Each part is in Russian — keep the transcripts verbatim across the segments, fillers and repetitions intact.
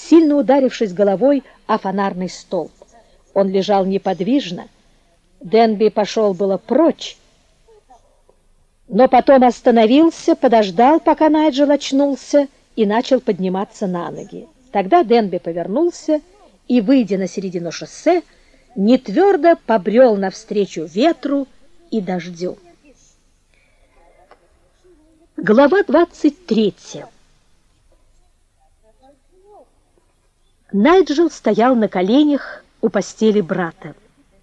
сильно ударившись головой о фонарный столб. Он лежал неподвижно. Денби пошел было прочь, но потом остановился, подождал, пока Найджел очнулся, и начал подниматься на ноги. Тогда Денби повернулся и, выйдя на середину шоссе, нетвердо побрел навстречу ветру и дождю. Глава двадцать третья. Найджел стоял на коленях у постели брата.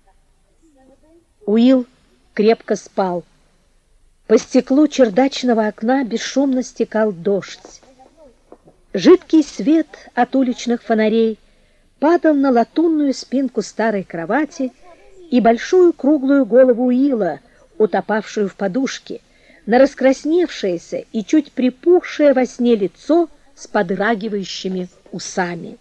Уилл крепко спал. По стеклу чердачного окна бесшумно стекал дождь. Жидкий свет от уличных фонарей падал на латунную спинку старой кровати и большую круглую голову Уилла, утопавшую в подушке, на раскрасневшееся и чуть припухшее во сне лицо с подрагивающими усами.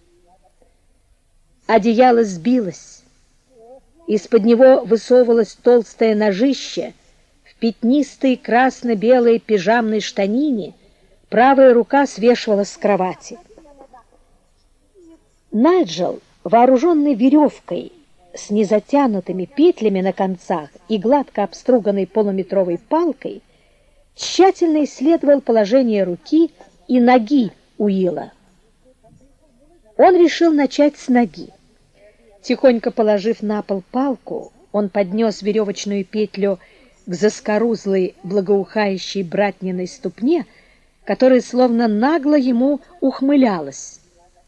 Одеяло сбилось. Из-под него высовывалось толстое ножище. В пятнистой красно-белой пижамной штанине правая рука свешивалась с кровати. Найджел, вооруженный веревкой с незатянутыми петлями на концах и гладко обструганной полуметровой палкой, тщательно исследовал положение руки и ноги Уилла. Он решил начать с ноги. Тихонько положив на пол палку, он поднес веревочную петлю к заскорузлой, благоухающей братниной ступне, которая словно нагло ему ухмылялась.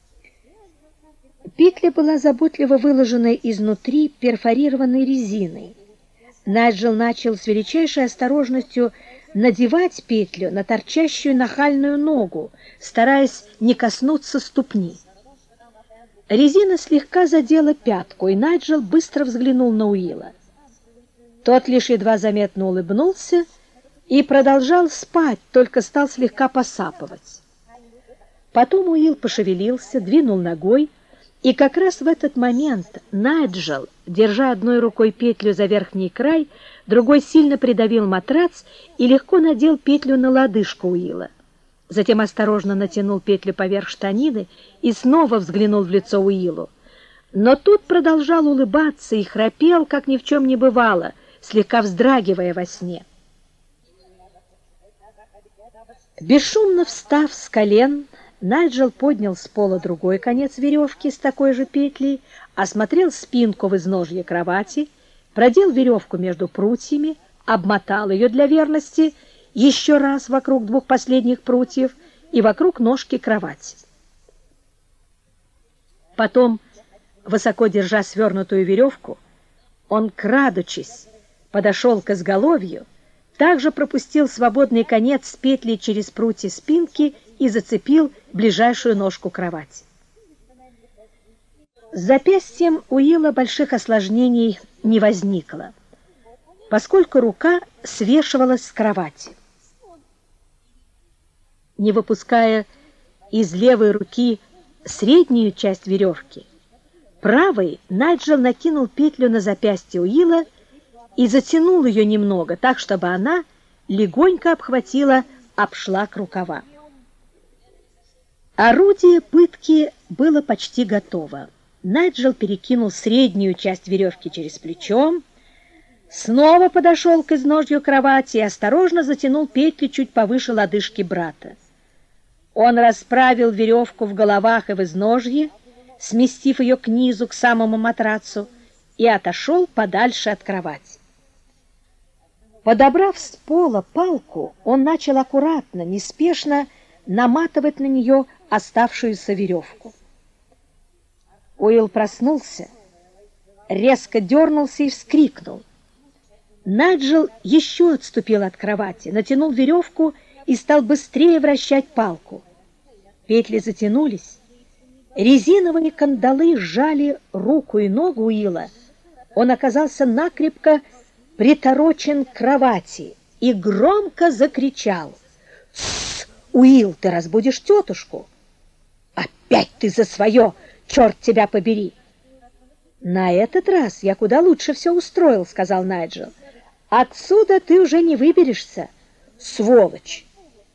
Петля была заботливо выложена изнутри перфорированной резиной. Найджел начал с величайшей осторожностью надевать петлю на торчащую нахальную ногу, стараясь не коснуться ступни. Резина слегка задела пятку, и Найджел быстро взглянул на Уилла. Тот лишь едва заметно улыбнулся и продолжал спать, только стал слегка посапывать. Потом Уилл пошевелился, двинул ногой, и как раз в этот момент Найджел, держа одной рукой петлю за верхний край, другой сильно придавил матрац и легко надел петлю на лодыжку Уилла. Затем осторожно натянул петлю поверх штанины и снова взглянул в лицо Уиллу. Но тут продолжал улыбаться и храпел, как ни в чем не бывало, слегка вздрагивая во сне. Бесшумно встав с колен, Найджел поднял с пола другой конец веревки с такой же петлей, осмотрел спинку в изножье кровати, продел веревку между прутьями, обмотал ее для верности еще раз вокруг двух последних прутьев и вокруг ножки кровати. Потом, высоко держа свернутую веревку, он, крадучись, подошел к изголовью, также пропустил свободный конец петли через прутья спинки и зацепил ближайшую ножку кровати. С запястьем Уилла больших осложнений не возникло, поскольку рука свешивалась с кровати. Не выпуская из левой руки среднюю часть веревки, правой Найджел накинул петлю на запястье Уилла и затянул ее немного, так, чтобы она легонько обхватила обшлаг рукава. Орудие пытки было почти готово. Найджел перекинул среднюю часть веревки через плечо, снова подошел к изножью кровати и осторожно затянул петли чуть повыше лодыжки брата. Он расправил веревку в головах и в изножье, сместив ее к низу, к самому матрацу, и отошел подальше от кровати. Подобрав с пола палку, он начал аккуратно, неспешно наматывать на нее оставшуюся веревку. Уилл проснулся, резко дернулся и вскрикнул. Найджел еще отступил от кровати, натянул веревку и стал быстрее вращать палку. Петли затянулись, резиновые кандалы сжали руку и ногу Уилла. Он оказался накрепко приторочен к кровати и громко закричал: «Тссс, Уилл, ты разбудишь тетушку!» «Опять ты за свое, черт тебя побери!» «На этот раз я куда лучше все устроил», — сказал Найджел. «Отсюда ты уже не выберешься, сволочь!»